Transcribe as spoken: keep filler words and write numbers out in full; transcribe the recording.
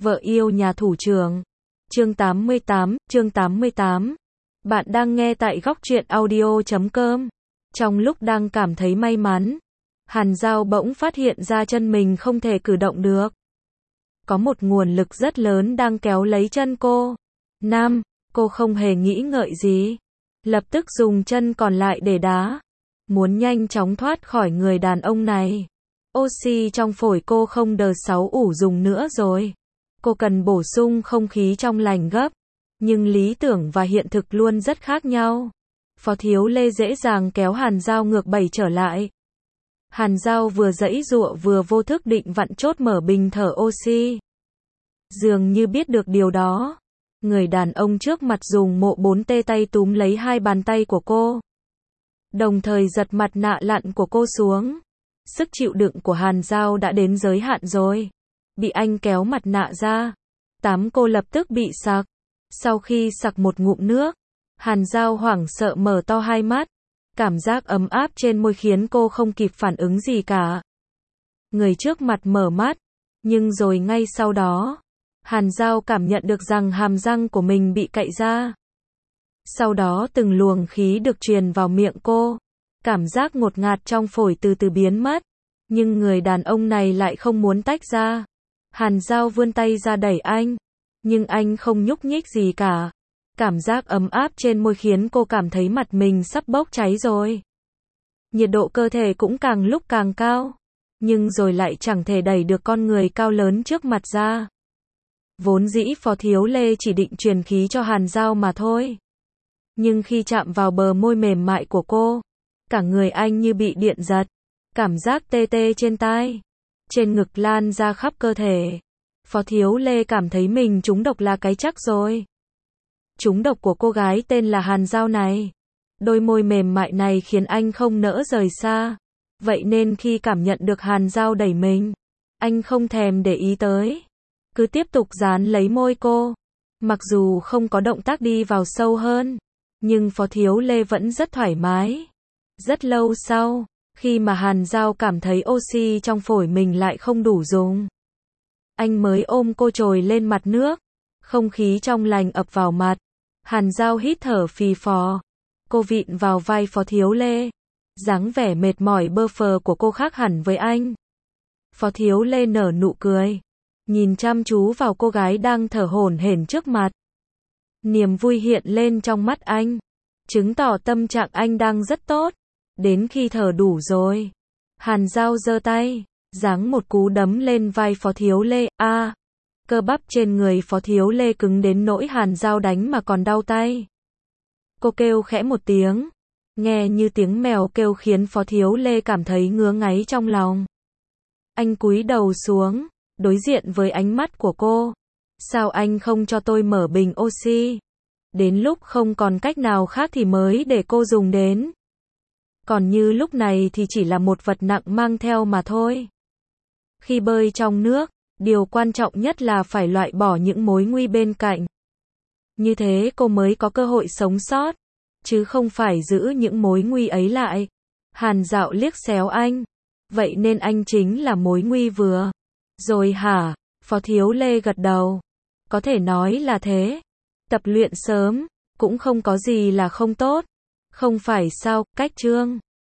Vợ yêu nhà thủ trưởng. Chương tám mươi tám, chương tám mươi tám. Bạn đang nghe tại góc truyện audio chấm com. Trong lúc đang cảm thấy may mắn, Hàn Dao bỗng phát hiện ra chân mình không thể cử động được. Có một nguồn lực rất lớn đang kéo lấy chân cô. Nam, cô không hề nghĩ ngợi gì. Lập tức dùng chân còn lại để đá. Muốn nhanh chóng thoát khỏi người đàn ông này. Oxy trong phổi cô không đờ sáu ủ dùng nữa rồi. Cô cần bổ sung không khí trong lành gấp. Nhưng lý tưởng và hiện thực luôn rất khác nhau. Phó Thiếu Lê dễ dàng kéo Hàn Dao ngược bảy trở lại. Hàn Dao vừa giãy giụa vừa vô thức định vặn chốt mở bình thở oxy. Dường như biết được điều đó. Người đàn ông trước mặt dùng mộ bốn tê tay túm lấy hai bàn tay của cô. Đồng thời giật mặt nạ lặn của cô xuống. Sức chịu đựng của Hàn Dao đã đến giới hạn rồi. Bị anh kéo mặt nạ ra. Tám cô lập tức bị sặc. Sau khi sặc một ngụm nước, Hàn Dao hoảng sợ mở to hai mắt. Cảm giác ấm áp trên môi khiến cô không kịp phản ứng gì cả. Người trước mặt mở mắt. Nhưng rồi ngay sau đó, Hàn Dao cảm nhận được rằng hàm răng của mình bị cạy ra. Sau đó từng luồng khí được truyền vào miệng cô. Cảm giác ngột ngạt trong phổi từ từ biến mất. Nhưng người đàn ông này lại không muốn tách ra. Hàn Dao vươn tay ra đẩy anh. Nhưng anh không nhúc nhích gì cả. Cảm giác ấm áp trên môi khiến cô cảm thấy mặt mình sắp bốc cháy rồi. Nhiệt độ cơ thể cũng càng lúc càng cao. Nhưng rồi lại chẳng thể đẩy được con người cao lớn trước mặt ra. Vốn dĩ Phó Thiếu Lê chỉ định truyền khí cho Hàn Dao mà thôi. Nhưng khi chạm vào bờ môi mềm mại của cô, cả người anh như bị điện giật. Cảm giác tê tê trên tai, trên ngực lan ra khắp cơ thể. Phó Thiếu Lê cảm thấy mình trúng độc là cái chắc rồi. Trúng độc của cô gái tên là Hàn Dao này. Đôi môi mềm mại này khiến anh không nỡ rời xa. Vậy nên khi cảm nhận được Hàn Dao đẩy mình, anh không thèm để ý tới. Cứ tiếp tục dán lấy môi cô. Mặc dù không có động tác đi vào sâu hơn, nhưng Phó Thiếu Lê vẫn rất thoải mái. Rất lâu sau, khi mà Hàn Dao cảm thấy oxy trong phổi mình lại không đủ dùng, anh mới ôm cô trồi lên mặt nước. Không khí trong lành ập vào mặt. Hàn Dao hít thở phì phò. Cô vịn vào vai Phó Thiếu Lê. Dáng vẻ mệt mỏi bơ phờ của cô khác hẳn với anh. Phó Thiếu Lê nở nụ cười. Nhìn chăm chú vào cô gái đang thở hổn hển trước mặt. Niềm vui hiện lên trong mắt anh. Chứng tỏ tâm trạng anh đang rất tốt. Đến khi thở đủ rồi, Hàn Dao giơ tay, giáng một cú đấm lên vai Phó Thiếu Lê. A, à, cơ bắp trên người Phó Thiếu Lê cứng đến nỗi Hàn Dao đánh mà còn đau tay. Cô kêu khẽ một tiếng, nghe như tiếng mèo kêu khiến Phó Thiếu Lê cảm thấy ngứa ngáy trong lòng. Anh cúi đầu xuống, đối diện với ánh mắt của cô. Sao anh không cho tôi mở bình oxy? Đến lúc không còn cách nào khác thì mới để cô dùng đến. Còn như lúc này thì chỉ là một vật nặng mang theo mà thôi. Khi bơi trong nước, điều quan trọng nhất là phải loại bỏ những mối nguy bên cạnh. Như thế cô mới có cơ hội sống sót, chứ không phải giữ những mối nguy ấy lại. Hàn Dao liếc xéo anh. Vậy nên anh chính là mối nguy vừa rồi hả? Phó Thiếu Lê gật đầu. Có thể nói là thế. Tập luyện sớm cũng không có gì là không tốt. Không phải sao? Cách chương